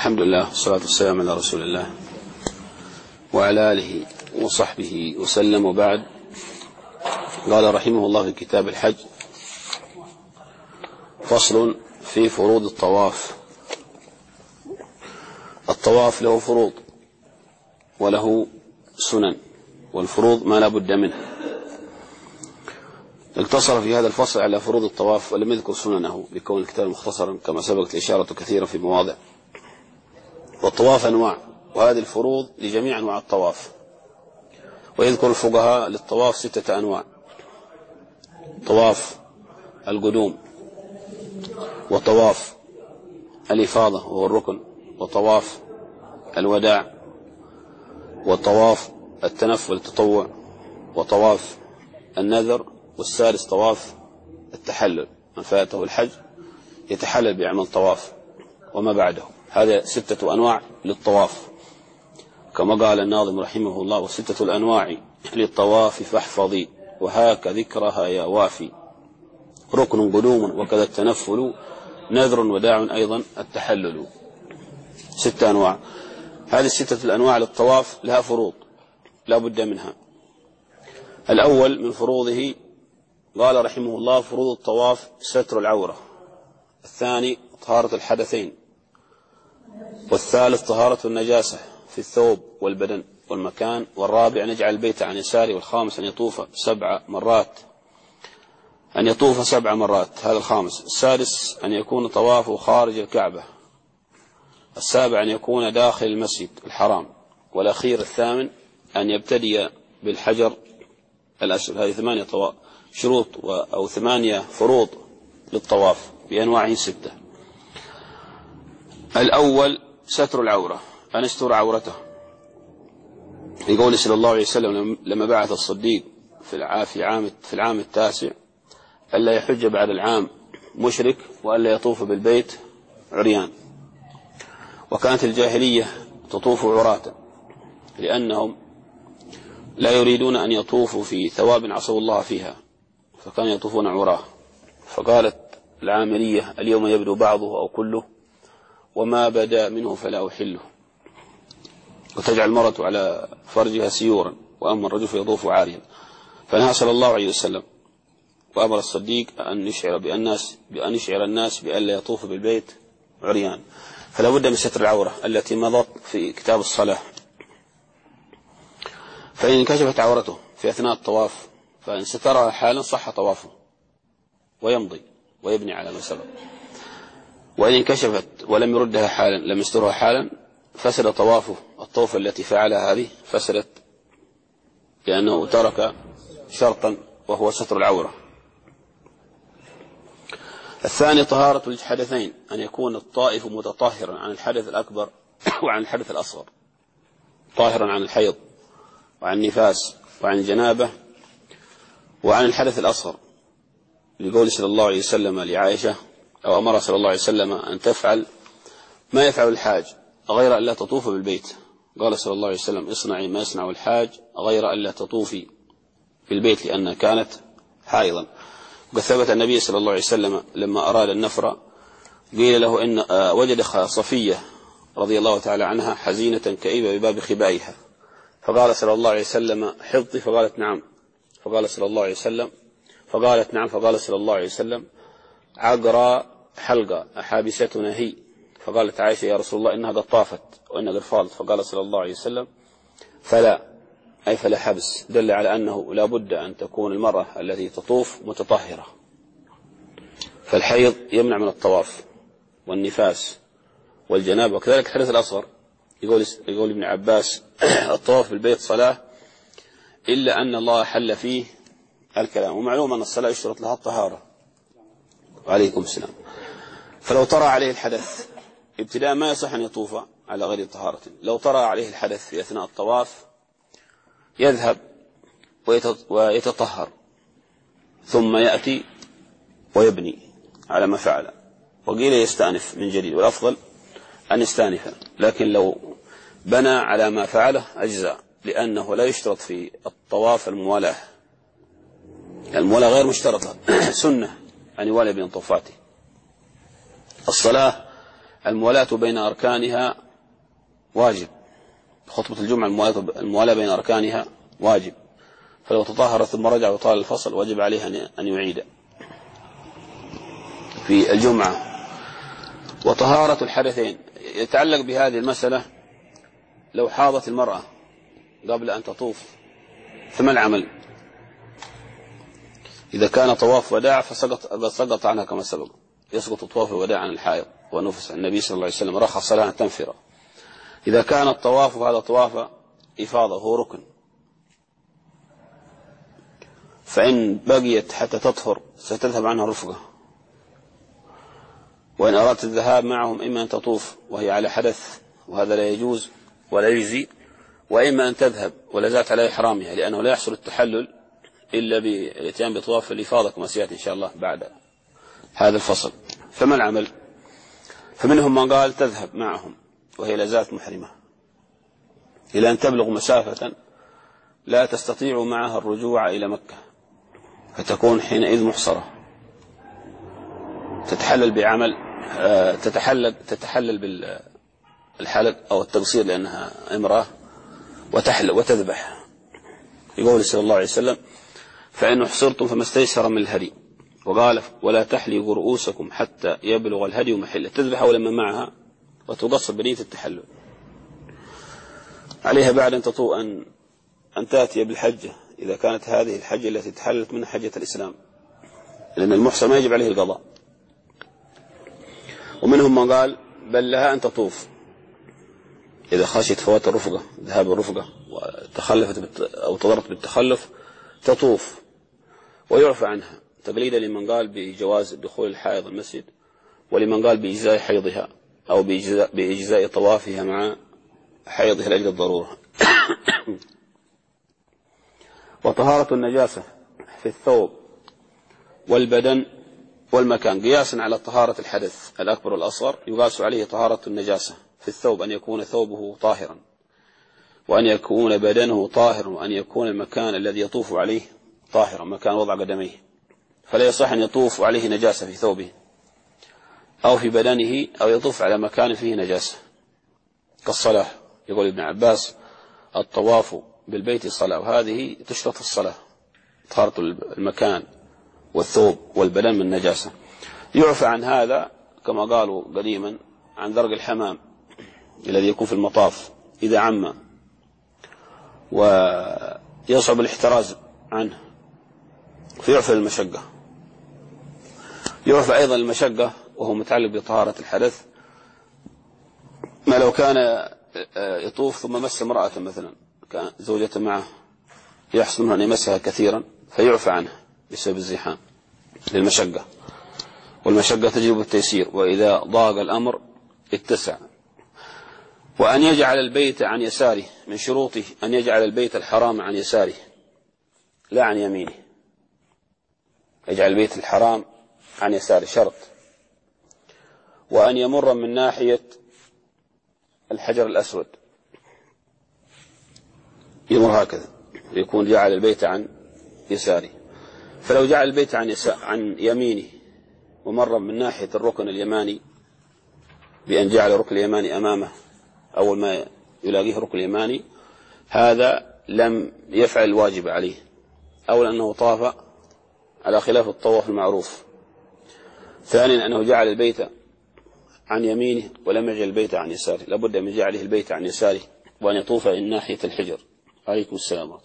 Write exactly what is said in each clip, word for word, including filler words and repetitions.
الحمد لله والصلاة والسلام على رسول الله وعلى آله وصحبه وسلم، وبعد. قال رحمه الله في كتاب الحج: فصل في فروض الطواف. الطواف له فروض وله سنن، والفروض ما لا بد منه. اقتصر في هذا الفصل على فروض الطواف ولم يذكر سننه لكون الكتاب مختصرا كما سبقت الإشارة كثيرا في مواضع. والطواف أنواع، وهذه الفروض لجميع أنواع الطواف. ويذكر الفقهاء للطواف ستة أنواع: طواف القدوم، وطواف الإفاضة وهو الركن، وطواف الوداع، وطواف التنفل التطوع، وطواف النذر، والسادس طواف التحلل. من فاته الحج يتحلل بيعمل طواف وما بعده. هذا ستة أنواع للطواف كما قال الناظم رحمه الله: وستة الأنواع للطواف فاحفظي وهاك ذكرها يا وافي، ركن قدوم وكذا التنفل، نذر وداع أيضا التحلل. ستة أنواع. هذه الستة الأنواع للطواف لها فروض لا بد منها. الأول من فروضه قال رحمه الله: فروض الطواف ستر العورة. الثاني طهارة الحدثين. والثالث طهارة النجاسة في الثوب والبدن والمكان. والرابع أن يجعل البيت عن يساره. والخامس أن يطوف سبع مرات أن يطوف سبع مرات هذا الخامس. السادس أن يكون طوافه خارج الكعبة. السابع أن يكون داخل المسجد الحرام. والأخير الثامن أن يبتدي بالحجر الأسود. هذه ثمانية طواف شروط أو ثمانية فروض للطواف بأنواعه ستة. الأول ستر العورة، أن يستر عورته، لقول صلى الله عليه وسلم لما بعث الصديق في العام في العام التاسع: ألا يحج بعد العام مشرك، وألا يطوف بالبيت عريان. وكانت الجاهلية تطوف عراة لأنهم لا يريدون أن يطوفوا في ثواب عصوا الله فيها، فكانوا يطوفون عراه. فقالت العامرية: اليوم يبدو بعضه أو كله، وما بدا منه فلا أحله. وتجعل المرأة على فرجها سيورا، وأما الرجل فيطوف عاريا. فنهى صلى الله عليه وسلم وأمر الصديق أن يشعر بالناس بأن يشعر الناس بألا يطوف بالبيت عريان. فلا بد من ستر العورة التي مضت في كتاب الصلاة. فإن انكشفت عورته في أثناء الطواف فإن سترها حالا صح طوافه ويمضي ويبني على ما سبق. وإن انكشفت ولم يردها حالا، لم يسترها حالا، فسد طوافه. الطوفة التي فعلها هذه فسدت لأنه ترك شرطا وهو ستر العورة. الثاني طهارة الحدثين، أن يكون الطائف متطهرا عن الحدث الأكبر وعن الحدث الأصغر، طاهرا عن الحيض وعن النفاس وعن الجنابة وعن الحدث الأصغر، لقول صلى الله عليه وسلم لعائشة أو أمر صلى الله عليه وسلم أن تفعل ما يفعل الحاج غير أن لا تطوف بالبيت. قال صلى الله عليه وسلم: اصنعي ما يصنع الحاج غير أن لا تطوفي بالبيت، لأنها كانت حائضا. وقد ثبت النبي صلى الله عليه وسلم لما أراد النفر قيل له إن وجد صفية رضي الله تعالى عنها حزينة كئيبة بباب خبائها، فقال صلى الله عليه وسلم: حضتي؟ فقالت: نعم. فقال صلى الله عليه وسلم فقالت: نعم. فقال صلى الله عليه وسلم: عقرى حلقة أحابستنا هي؟ فقالت عائشة: يا رسول الله إنها قد طافت وإنها قد فاضت. فقال صلى الله عليه وسلم: فلا، أي فلا حبس، دل على أنه لا بد أن تكون المرأة التي تطوف متطهرة. فالحيض يمنع من الطواف، والنفاس والجنابة، وكذلك الحدث الأصغر. يقول, يقول ابن عباس: الطواف بالبيت صلاة إلا أن الله حل فيه الكلام. ومعلوم أن الصلاة يشترط لها الطهارة. وعليكم السلام. فلو طرأ عليه الحدث ابتداء ما يصح أن يطوف على غير طهارة. لو طرأ عليه الحدث في أثناء الطواف يذهب ويتطهر ثم يأتي ويبني على ما فعل. وقيل يستأنف من جديد، والأفضل أن يستأنف، لكن لو بنى على ما فعله أجزاء، لأنه لا يشترط في الطواف الموالاة. الموالاة غير مشترطة، سنة أن يوالي بين طوفاته. الصلاة الموالاة بين أركانها واجب. خطبة الجمعة الموالاة بين أركانها واجب، فلو تطهر ثم رجع وطال الفصل وجب عليه أن يعيد في الجمعة. وطهارة الحدثين يتعلق بهذه المسألة. لو حاضت المرأة قبل أن تطوف فما العمل؟ إذا كان طواف وداع فسقط سقط عنها كما سبق، يسقط طواف الوداع عن الحائض، ونفس النبي صلى الله عليه وسلم رخص لها أن تنفر. إذا كان الطواف هذا طواف إفاضة هو ركن، فإن بقيت حتى تطهر ستذهب عنها الرفقة، وإن أردت الذهاب معهم إما أن تطوف وهي على حدث وهذا لا يجوز ولا يجزي، وإما أن تذهب ولا زالت على إحرامها، لأنه لا يحصل التحلل إلا بالاتيان بطواف الإفاضة كما سيأتي إن شاء الله بعد هذا الفصل. فما العمل؟ فمنهم من قال تذهب معهم وهي لا زالت محرمة إلى أن تبلغ مسافة لا تستطيع معها الرجوع إلى مكة، فتكون حينئذ محصرة، تتحلل بعمل تتحلل تتحلل بالحلق أو التقصير لأنها امرأة، وتحلق وتذبح. يقول صلى الله عليه وسلم: فإن احصرتم فما استيسر من الهدي، وقال: ولا تحلقوا رؤوسكم حتى يبلغ الهدي محله، تذبح ولما معها وتقصر بنية التحلل. عليها بعد أن تطوء أن أن تأتي بالحجة إذا كانت هذه الحجة التي تحلت من حجة الإسلام، لأن المحصر ما يجب عليه القضاء. ومنهم من قال بل لها أن تطوف إذا خشيت فوات الرفقة، ذهاب الرفقة وتخلفت أو تضرت بالتخلف تطوف ويعفى عنها، تقليدا لمن قال بجواز دخول الحائض المسجد، ولمن قال بإجزاء حيضها أو بإجزاء, بإجزاء طوافها مع حيضها لأجل الضرورة. وطهارة النجاسة في الثوب والبدن والمكان قياسا على طهارة الحدث الأكبر والأصغر، يقاس عليه طهارة النجاسة في الثوب، أن يكون ثوبه طاهرا، وأن يكون بدنه طاهرا، وأن يكون المكان الذي يطوف عليه طاهرا، مكان وضع قدميه، فلا يصح أن يطوف عليه نجاسة في ثوبه أو في بدنه، أو يطوف على مكان فيه نجاسة كالصلاة. يقول ابن عباس: الطواف بالبيت صلاة، وهذه تشرط الصلاة، طهارة المكان والثوب والبدن من نجاسة. يعفى عن هذا كما قالوا قديما عن درج الحمام الذي يكون في المطاف إذا عم ويصعب الاحتراز عنه، فيعفى المشقة. يعفى أيضا المشقة وهو متعلق بطهارة الحدث، ما لو كان يطوف ثم مس امرأة مثلا، كان زوجة معه يحصل منه أن يمسها كثيرا فيعفى عنه بسبب الزحام للمشقة، والمشقة تجلب التيسير، وإذا ضاق الأمر اتسع. وأن يجعل البيت عن يساره، من شروطه أن يجعل البيت الحرام عن يساره لا عن يمينه، يجعل البيت الحرام عن يساره شرط. وأن يمر من ناحية الحجر الأسود، يمر هكذا، يكون جعل البيت عن يساره. فلو جعل البيت عن, عن يمينه ومر من ناحية الركن اليماني بأن جعل الركن اليماني أمامه أول ما يلاقيه الركن اليماني، هذا لم يفعل الواجب عليه، أولا أنه طاف على خلاف الطواف المعروف، ثانيا أنه جعل البيت عن يمينه ولم يجعل البيت عن يساره، لابد من جعله البيت عن يساره وأن يطوف من ناحية الحجر. عليكم السلام.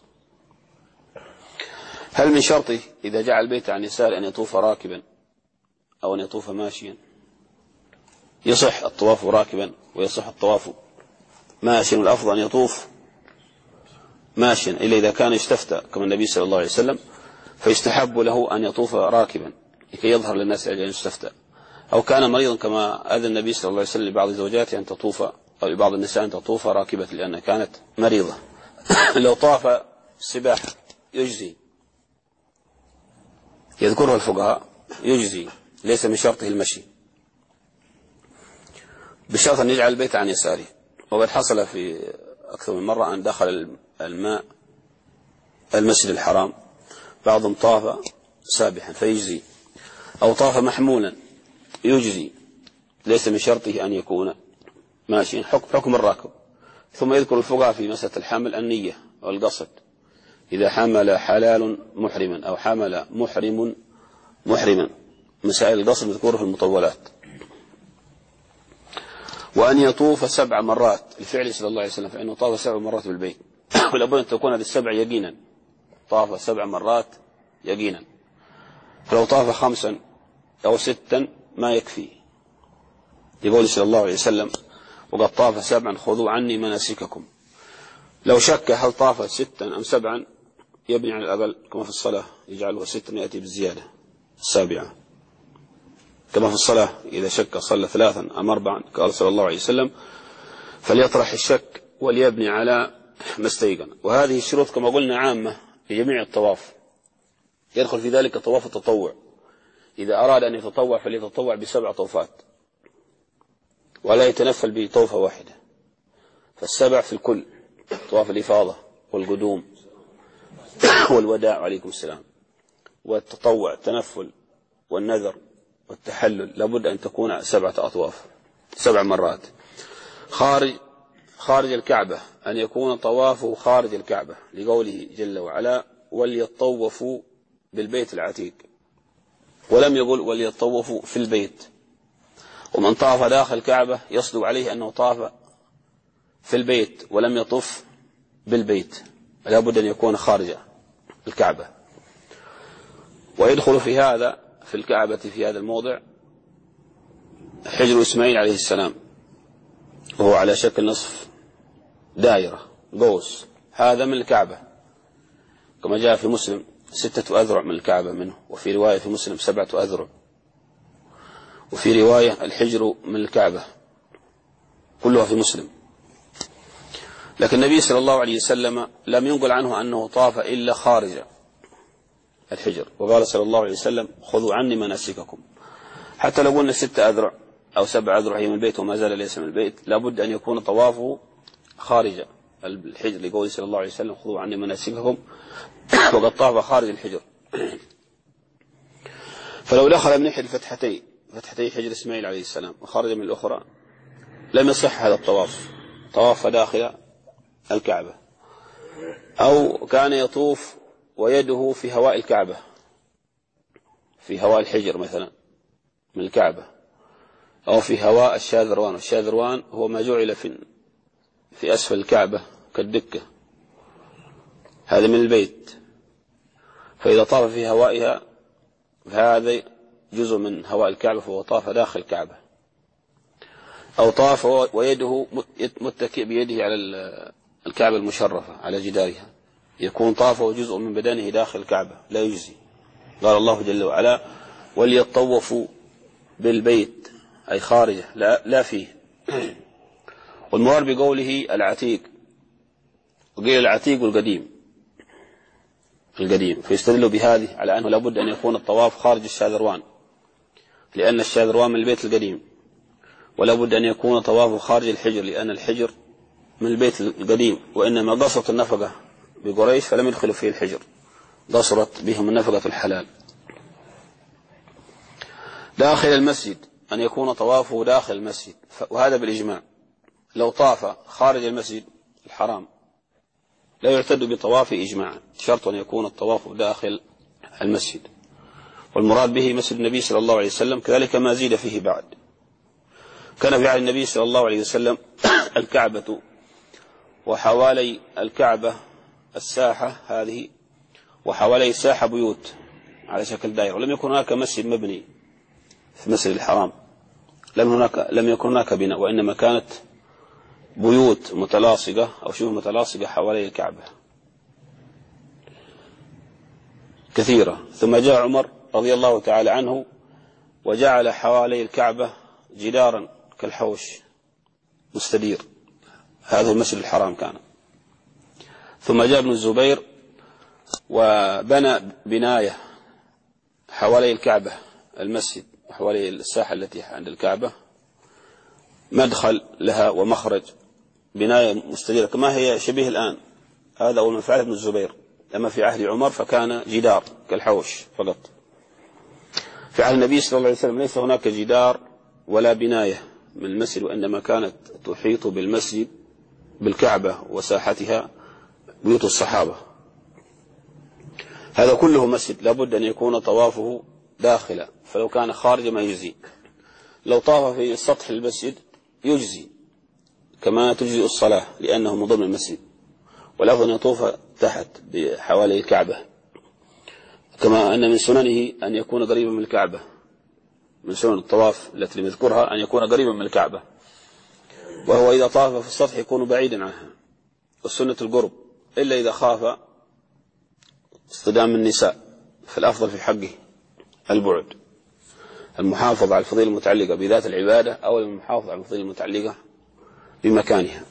هل من شرطه إذا جعل البيت عن يساره أن يطوف راكبا أو أن يطوف ماشيا؟ يصح الطواف راكبا ويصح الطواف ماشيا، والأفضل أن يطوف ماشيا، إلا إذا كان يستفتى كما النبي صلى الله عليه وسلم، فيستحب له أن يطوف راكبا لكي يظهر للناس أن يستفتى، أو كان مريضا كما أذن النبي صلى الله عليه وسلم لبعض زوجاته أن تطوف، أو لبعض النساء أن تطوف راكبة لأنها كانت مريضة. لو طاف السباحة يجزي، يذكرها الفقهاء، يجزي، ليس من شرطه المشي، بشرط أن يجعل البيت عن يساره. وقد حصل في أكثر من مرة أن دخل الماء المسجد الحرام، بعضهم طاف سابحا فيجزي، أو طاف محمولا يجزي، ليس من شرطه أن يكون ماشيا، حكم الراكب. ثم يذكر الفقهاء في مسألة الحمل النية والقصد، إذا حمل حلال محرما أو حمل محرم محرما، مسائل القصد مذكورة في المطولات. وأن يطوف سبع مرات الفعل صلى الله عليه وسلم، فإنه طاف سبع مرات بالبيت، ولابد أن تكون هذه السبع يقينا، طاف سبع مرات يقينا. فلو طاف خمسا أو ستا ما يكفي، يقول صلى الله عليه وسلم وقد طاف سبعا خذوا عني مناسككم. لو شك هل طاف ستا أم سبعا يبني على الأقل، كما في الصلاة يجعله ستا يأتي بالزيادة السابعة، كما في الصلاة إذا شك صلى ثلاثا أم أربعا، قال صلى الله عليه وسلم فليطرح الشك وليبني على ما استيقن. وهذه الشروط كما قلنا عامة لجميع الطواف، يدخل في ذلك طواف التطوع، إذا أراد أن يتطوع فليتطوع بسبع طوفات ولا يتنفل بطوفة واحدة، فالسبع في الكل، طواف الإفاضة والقدوم والوداع عليكم السلام، والتطوع التنفل والنذر والتحلل، لابد أن تكون سبعة أطواف سبع مرات. خارج خارج الكعبة أن يكون طوافه خارج الكعبة، لقوله جل وعلا وليطوفوا بالبيت العتيق، ولم يقل وليطوفوا في البيت. ومن طاف داخل الكعبة يصدق عليه أنه طاف في البيت ولم يطف بالبيت، لابد أن يكون خارج الكعبة. ويدخل في هذا في الكعبة في هذا الموضع حجر إسماعيل عليه السلام، وهو على شكل نصف دائرة قوس، هذا من الكعبة كما جاء في مسلم ستة أذرع من الكعبة منه، وفي رواية في مسلم سبعة أذرع، وفي رواية الحجر من الكعبة، كلها في مسلم. لكن النبي صلى الله عليه وسلم لم ينقل عنه أنه طاف إلا خارج الحجر، وقال صلى الله عليه وسلم خذوا عني مناسككم. حتى لو قلنا ستة أذرع أو سبع أذرع هي من البيت وما زال ليس من البيت، لابد أن يكون طوافه خارج الحجر، لقول صلى الله عليه وسلم خذوا عني مناسككم، وقد طاف خارج الحجر. فلو دخل من إحدى الفتحتين فتحتي حجر إسماعيل عليه السلام وخرج من الأخرى لم يصح هذا الطواف، طواف داخل الكعبة، أو كان يطوف ويده في هواء الكعبة، في هواء الحجر مثلا من الكعبة، أو في هواء الشاذروان. الشاذروان هو ما جعل في في أسفل الكعبة كالدكة، هذا من البيت، فإذا طاف في هوائها فهذا جزء من هواء الكعبة فهو طاف داخل الكعبة. أو طاف ويده متكئ بيده على الكعبة المشرفة على جدارها، يكون طافه جزء من بدنه داخل الكعبة، لا يجزي. قال الله جل وعلا وليطوفوا بالبيت، أي خارجه لا, لا فيه. والمراد بقوله العتيق، وقيل العتيق والقديم القديم، فيستدلوا بهذه على أنه لابد أن يكون الطواف خارج الشاذروان، لأن الشاذروان من البيت القديم، ولابد أن يكون طوافه خارج الحجر، لأن الحجر من البيت القديم، وإنما قصرت النفقة بقريش فلم يدخلوا فيه الحجر، قصرت بهم النفقة الحلال. داخل المسجد أن يكون طوافه داخل المسجد، وهذا بالإجماع. لو طاف خارج المسجد الحرام لا يعتد بطوافه إجماعا، شرط أن يكون الطواف داخل المسجد، والمراد به مسجد النبي صلى الله عليه وسلم، كذلك ما زيد فيه بعد. كان في عهد النبي صلى الله عليه وسلم الكعبة وحوالي الكعبة الساحة هذه، وحوالي الساحة بيوت على شكل دائرة، ولم يكن هناك مسجد مبني في المسجد الحرام، لم هناك لم يكن هناك بناء، وإنما كانت بيوت متلاصقة أو شبه متلاصقة حوالي الكعبة كثيرة. ثم جاء عمر رضي الله تعالى عنه وجعل حوالي الكعبة جدارا كالحوش مستدير، هذا المسجد الحرام كان. ثم جاء ابن الزبير وبنى بناية حوالي الكعبة المسجد وحوالي الساحة التي عند الكعبة، مدخل لها ومخرج، بناية مستديرة كما هي شبيه الآن. هذا أول ما فعله ابن الزبير. أما في عهد عمر فكان جدار كالحوش فقط. في عهد النبي صلى الله عليه وسلم ليس هناك جدار ولا بناية من المسجد، وإنما كانت تحيط بالمسجد بالكعبة وساحتها بيوت الصحابة. هذا كله مسجد لابد أن يكون طوافه داخلا، فلو كان خارج ما يجزي. لو طاف في سطح المسجد يجزي كما تجزي الصلاة لأنه من ضمن المسجد، والأفضل أن يطوف تحت بحوالي الكعبة، كما أن من سننه أن يكون قريبا من الكعبة. من سنن الطواف التي نذكرها أن يكون قريبا من الكعبة، وهو إذا طاف في السطح يكون بعيدا عنها، والسنة القرب، إلا إذا خاف اصطدام النساء، فالأفضل في حقه البعد، المحافظة على الفضيلة المتعلقة بذات العبادة أو المحافظة على الفضيلة المتعلقة بمكانها.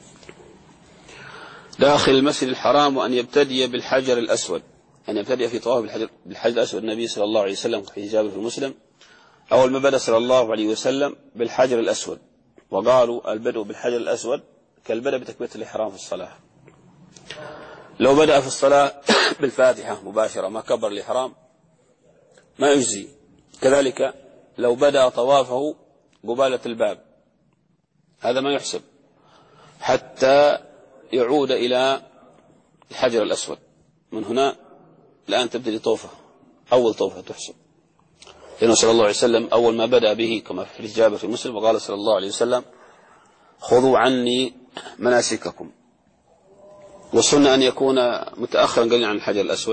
داخل المسجد الحرام وأن يبتدي بالحجر الأسود، أن يبتدي في طواف بالحجر, بالحجر الأسود. النبي صلى الله عليه وسلم في جابر في مسلم أول ما بدأ صلى الله عليه وسلم بالحجر الأسود، وقالوا البدء بالحجر الأسود كالبدء بتكبيرة الإحرام في الصلاة. لو بدأ في الصلاة بالفاتحة مباشرة ما كبر الإحرام ما يجزي. كذلك لو بدأ طوافه قبالة الباب هذا ما يحسب حتى يعود إلى الحجر الأسود. من هنا الآن تبتدي طوفة، أول طوفة تحسب، لأنه صلى الله عليه وسلم أول ما بدأ به كما في حديث جابر في مسلم وقال صلى الله عليه وسلم خذوا عني مناسككم. والسنة أن يكون متأخرا قليلا عن الحجر الأسود،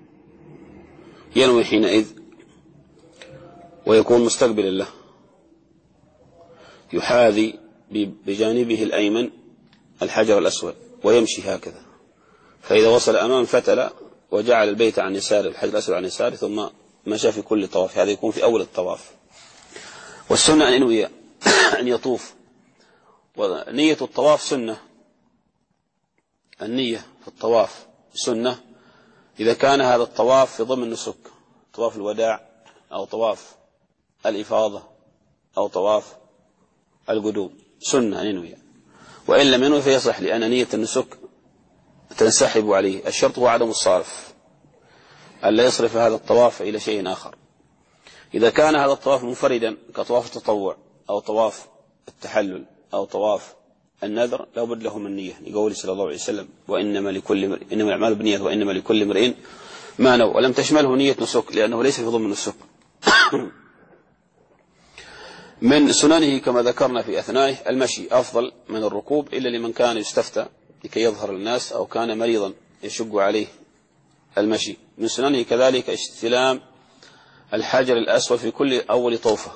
ينوي حينئذ ويكون مستقبلا له، يحاذي بجانبه الأيمن الحجر الأسود ويمشي هكذا، فإذا وصل أمام فتل وجعل البيت عن يساره الحجر الأسود عن يساره ثم مشى في كل طواف، هذا يكون في أول الطواف. والسنة أن ينوي أن يطوف، ونية الطواف سنة، النية في الطواف سنة إذا كان هذا الطواف في ضمن نسك طواف الوداع أو طواف الإفاضة أو طواف القدوم، سنة أن ينوي، وإن لم ينوي فيصح لأن نية النسك تنسحب عليه. الشرط هو عدم الصارف، ألا يصرف هذا الطواف إلى شيء آخر. إذا كان هذا الطواف منفردا كطواف التطوع أو طواف التحلل أو طواف النذر لا بد له من نية، لقوله صلى الله عليه وسلم وإنما لكل امرئ إنما الأعمال بالنيات وإنما لكل امرئ ما نوى، ولم تشمله نية نسك لأنه ليس في ضمن النسك. من سننه كما ذكرنا في أثنائه المشي أفضل من الركوب إلا لمن كان يستفتى لكي يظهر الناس أو كان مريضا يشق عليه المشي. من سننه كذلك استلام الحجر الأسود في كل أول طوفة،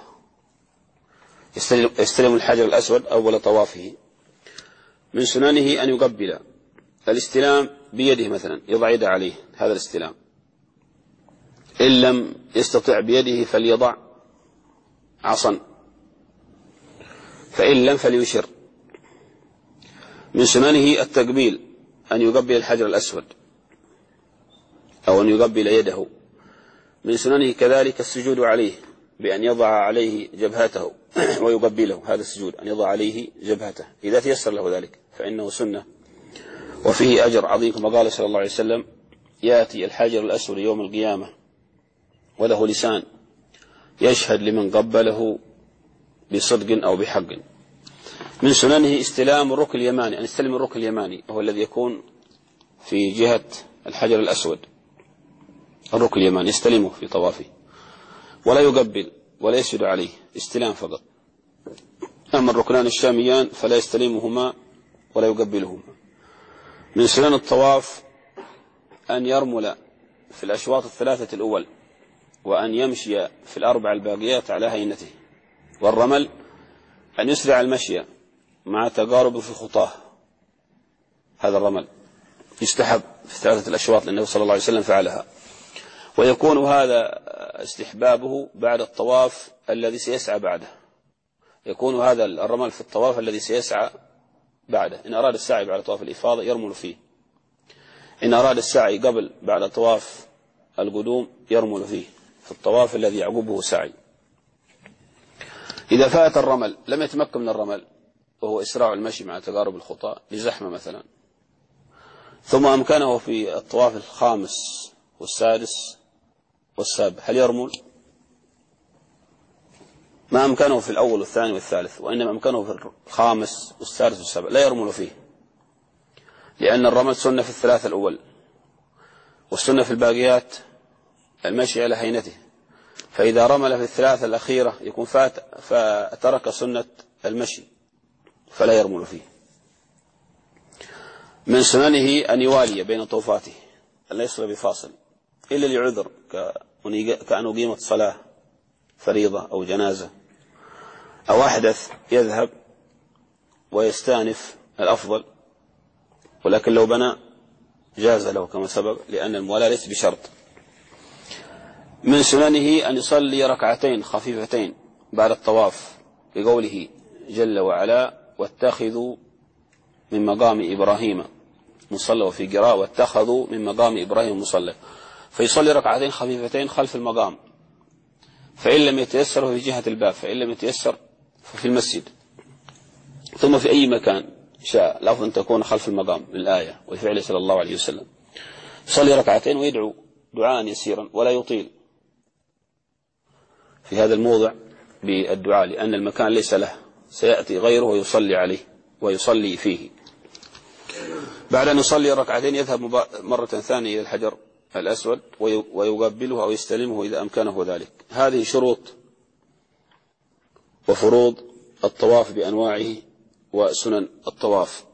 يستلم الحجر الأسود أول طوافه. من سننه أن يقبل الاستلام بيده، مثلا يضع يده عليه، هذا الاستلام. إن لم يستطع بيده فليضع عصا، فإن لم فليشر. من سننه التقبيل، أن يقبل الحجر الأسود أو أن يقبل يده. من سننه كذلك السجود عليه بأن يضع عليه جبهته ويقبله، هذا السجود أن يضع عليه جبهته إذا تيسر له ذلك فإنه سنة وفيه أجر عظيم، كما قال صلى الله عليه وسلم يأتي الحجر الأسود يوم القيامة وله لسان يشهد لمن قبله بصدق أو بحق. من سننه استلام الركن اليماني، أن يستلم الركن اليماني هو الذي يكون في جهة الحجر الأسود، الركن اليماني يستلمه في طوافه ولا يقبل ولا يسجد عليه، استلام فقط. أما الركنان الشاميان فلا يستلمهما ولا يقبلهما. من سنن الطواف أن يرمل في الأشواط الثلاثة الأول وأن يمشي في الأربع الباقيات على هينته. والرمل أن يسرع المشي مع تقارب في خطاه، هذا الرمل يستحب في ثلاثة الأشواط لأنه صلى الله عليه وسلم فعلها، ويكون هذا استحبابه بعد الطواف الذي سيسعى بعده، يكون هذا الرمل في الطواف الذي سيسعى بعده. إن أراد السعي بعد طواف الإفاضة يرمل فيه، إن أراد السعي قبل بعد طواف القدوم يرمل فيه في الطواف الذي يعقبه سعي. إذا فات الرمل لم يتمكن من الرمل وهو إسراع المشي مع تقارب الخطى لزحمة مثلا، ثم أمكنه في الطواف الخامس والسادس والسابع، هل يرمل؟ ما أمكنه في الأول والثاني والثالث، وإنما أمكنه في الخامس والسادس والسابع لا يرمل فيه، لأن الرمل سنة في الثلاثة الأول، والسنة في الباقيات المشي على هينته، فإذا رمل في الثلاثة الأخيرة يكون فات فترك سنة المشي فلا يرمل فيه. من سننه أن يوالي بين طوفاته، أن لا يصل بفاصل إلا لعذر كأن أقيمت صلاة فريضة أو جنازة أو أحدث يذهب ويستانف الأفضل، ولكن لو بنى جاز له كما سبق، لأن الموالاة ليس بشرط. من سننه أن يصلي ركعتين خفيفتين بعد الطواف، بقوله جل وعلا واتخذوا من مقام إبراهيم مصلى، وفي قراءة واتخذوا من مقام إبراهيم مصلى، فيصلي ركعتين خفيفتين خلف المقام، فإن لم يتيسر في جهة الباب، فإن لم يتيسر ففي المسجد، ثم في أي مكان شاء، الأفضل أن تكون خلف المقام للآية والفعل صلى الله عليه وسلم. يصلي ركعتين ويدعو دعاء يسيرا ولا يطيل في هذا الموضع بالدعاء، لأن المكان ليس له، سيأتي غيره ويصلي عليه ويصلي فيه. بعد أن يصلي ركعتين يذهب مرة ثانية إلى الحجر الأسود ويقبله أو يستلمه إذا أمكنه ذلك. هذه شروط وفروض الطواف بأنواعه وسنن الطواف.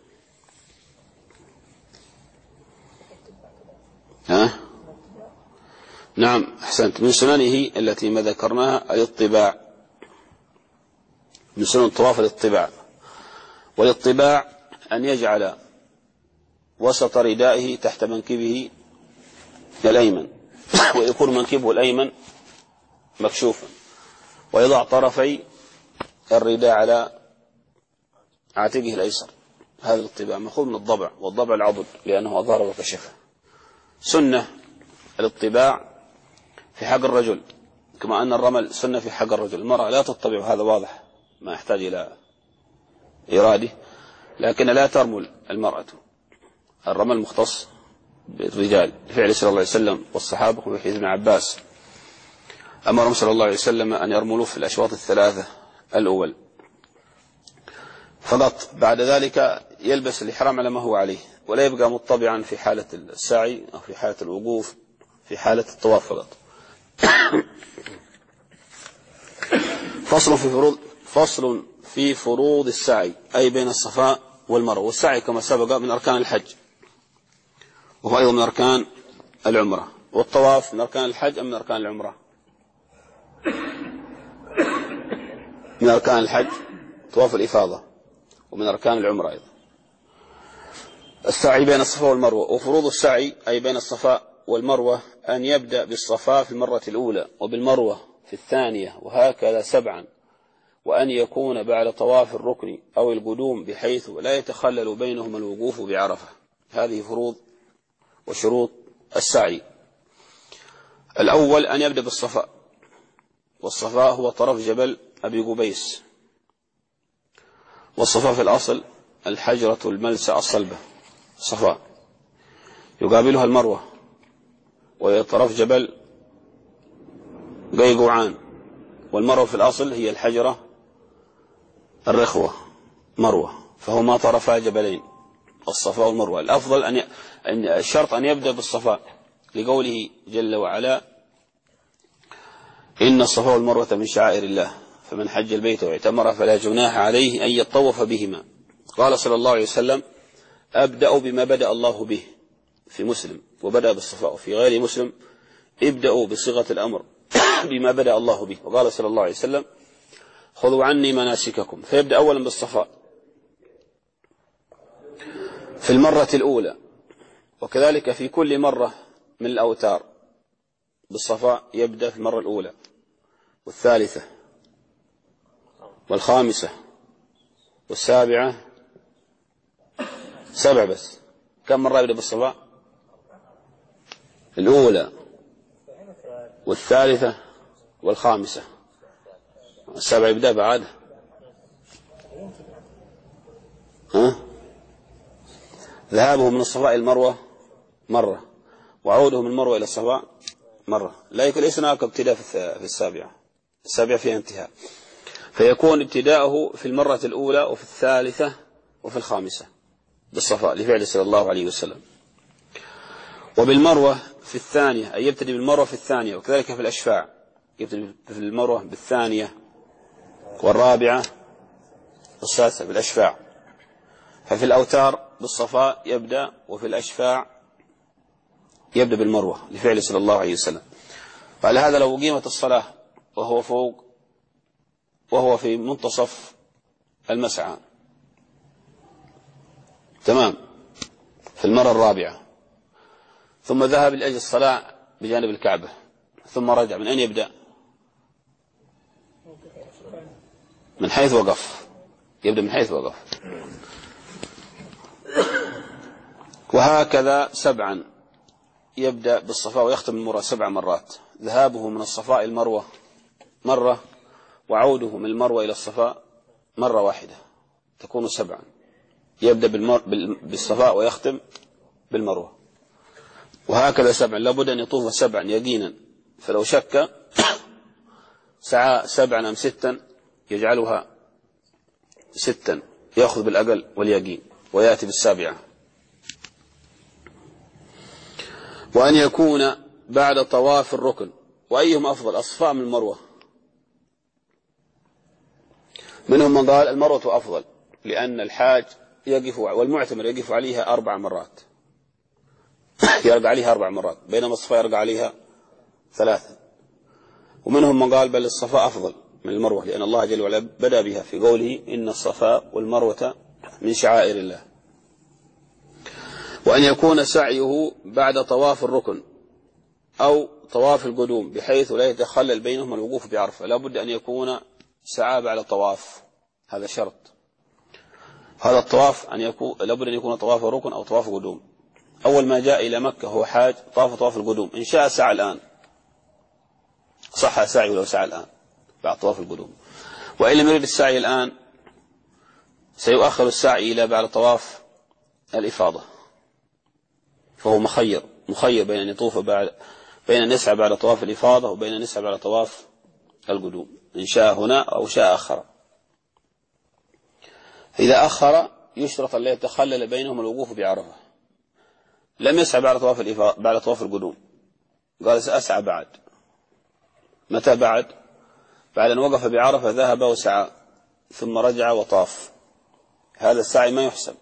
ها؟ نعم أحسنت. من سننه التي ما ذكرناها الاطباع، من سنن الطواف الاطباع، والاطباع أن يجعل وسط ردائه تحت منكبه الأيمن، ويكون منكبه الأيمن مكشوفا، ويضع طرفي الرداء على عاتقه الأيسر. هذا الاطباع مأخوذ من الضبع، والضبع العضد لأنه أظهر وكشفه. سنة الاطباع في حق الرجل، كما أن الرمل سنة في حق الرجل. المرأة لا تطبع، هذا واضح ما يحتاج إلى إرادة، لكن لا ترمل المرأة. الرمل مختص بالرجال، فعل صلى الله عليه وسلم والصحابة، وفي حديث ابن عباس أمرهم صلى الله عليه وسلم أن يرملوا في الأشواط الثلاثة الأول فقط. بعد ذلك يلبس الإحرام على ما هو عليه، ولا يبقى مطبعا في حالة السعي أو في حالة الوقوف، في حالة الطواف فقط. فصل في فروض فصل في فروض السعي، أي بين الصفاء والمروة. والسعي كما سبق من أركان الحج، وهو أيضا من أركان العمرة. والطواف من أركان الحج أم من أركان العمرة؟ من أركان الحج طواف الإفاضة، ومن أركان العمرة أيضا. السعي بين الصفاء والمروة. وفروض السعي أي بين الصفاء والمروة أن يبدأ بالصفاء في المرة الأولى، وبالمروة في الثانية، وهكذا سبعا، وأن يكون بعد طواف الركن أو القدوم بحيث لا يتخلل بينهما الوقوف بعرفة. هذه فروض وشروط السعي. الأول أن يبدأ بالصفاء، والصفاء هو طرف جبل أبي قبيس، والصفاء في الأصل الحجرة الملسى الصلبة صفاء، يقابلها المروة وهي طرف جبل قيقوعان، والمروة في الأصل هي الحجرة الرخوة مروة، فهما طرفا جبلين الصفاء والمروة. الأفضل أن ي... الشرط أن يبدأ بالصفاء، لقوله جل وعلا إن الصفاء والمروة من شعائر الله فمن حج البيت واعتمر فلا جناح عليه أن يطوف بهما. قال صلى الله عليه وسلم أبدأ بما بدأ الله به، في مسلم وبدأ بالصفاء، وفي غير مسلم ابدأوا بصيغة الأمر بما بدأ الله به. وقال صلى الله عليه وسلم خذوا عني مناسككم، فيبدأ أولا بالصفاء في المرة الأولى، وكذلك في كل مرة من الأوتار بالصفاء يبدأ في المرة الأولى والثالثة والخامسة والسابعة، سبع بس. كم مرة يبدأ بالصفاء؟ الأولى والثالثة والخامسة، السابعة يبدأ بعد ها؟ ذهابه من الصفاء إلى المروة مرة، وعوده من المروة إلى الصفاء مرة. لا يكون ليس هناك ابتداء في السابعة، السابعة فيها انتهاء، فيكون ابتداؤه في المرة الأولى وفي الثالثة وفي الخامسة بالصفاء لفعل صلى الله عليه وسلم. وبالمروة في الثانية، أي يبتدي بالمروة في الثانية، وكذلك في الأشفاع يبتدي في المروة بالثانية والرابعة والسادسة بالأشفاع. ففي الأوتار بالصفاء يبدأ، وفي الأشفاع يبدأ بالمروة لفعل صلى الله عليه وسلم. وعلى هذا لو قيمت الصلاة وهو فوق وهو في منتصف المسعى تمام في المرة الرابعة، ثم ذهب لأجل الصلاة بجانب الكعبة ثم رجع، من أين يبدأ؟ من حيث وقف، يبدأ من حيث وقف. وهكذا سبعا يبدأ بالصفاء ويختم المروة سبع مرات، ذهابه من الصفاء المروة مرة، وعوده من المروة إلى الصفاء مرة واحدة، تكون سبعا. يبدأ بالمر... بالصفاء ويختم بالمروة، وهكذا سبعا. لابد أن يطوف سبعا يقينا، فلو شك سعى سبعا أم ستا يجعلها ستا، يأخذ بالأقل واليقين ويأتي بالسابعة. وأن يكون بعد طواف الركن. وأيهم أفضل، الصفاء من المروة؟ منهم من قال المروة أفضل، لأن الحاج يقف والمعتمر يقف عليها أربع مرات يرجع عليها أربع مرات، بينما الصفاء يرجع عليها ثلاثة. ومنهم من قال بل الصفاء أفضل من المروة، لأن الله جل وعلا بدأ بها في قوله إن الصفاء والمروة من شعائر الله. وأن يكون سعيه بعد طواف الركن أو طواف القدوم، بحيث لا يتخلل بينهما الوقوف بعرفة. لا بد أن يكون سعى بعد طواف، هذا شرط. هذا الطواف أن يكون لابد أن يكون طواف ركن أو طواف قدوم. أول ما جاء إلى مكة هو حاج طاف طواف القدوم، إن شاء سعى الآن صح سعيه لو سعى الآن بعد طواف القدوم، وإن لم يريد السعي الآن سيؤخر السعي إلى بعد طواف الإفاضة، فهو مخير مخير بين أن يطوف بعد بين أن يسعى بعد طواف الإفاضة وبين أن يسعى بعد طواف القدوم، إن شاء هنا أو شاء أخر. إذا أخر يشترط أن لا يتخلل بينهم الوقوف بعرفة. لم يسعى بعد طواف الإفاضة بعد طواف القدوم، قال سأسعى بعد. متى بعد؟ بعد أن وقف بعرفة ذهب وسعى ثم رجع وطاف، هذا السعي ما يحسب.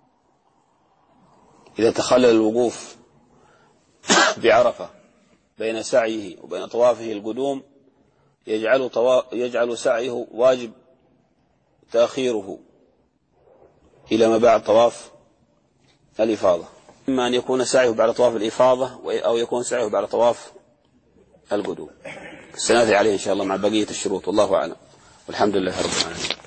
إذا تخلل الوقوف بعرفة بين سعيه وبين طوافه القدوم يجعل, طواف يجعل سعيه واجب تأخيره إلى ما بعد طواف الإفاضة، إما أن يكون سعيه بعد طواف الإفاضة أو يكون سعيه بعد طواف القدوم. سنأتي عليه إن شاء الله مع بقية الشروط، والله أعلم، والحمد لله رب العالمين.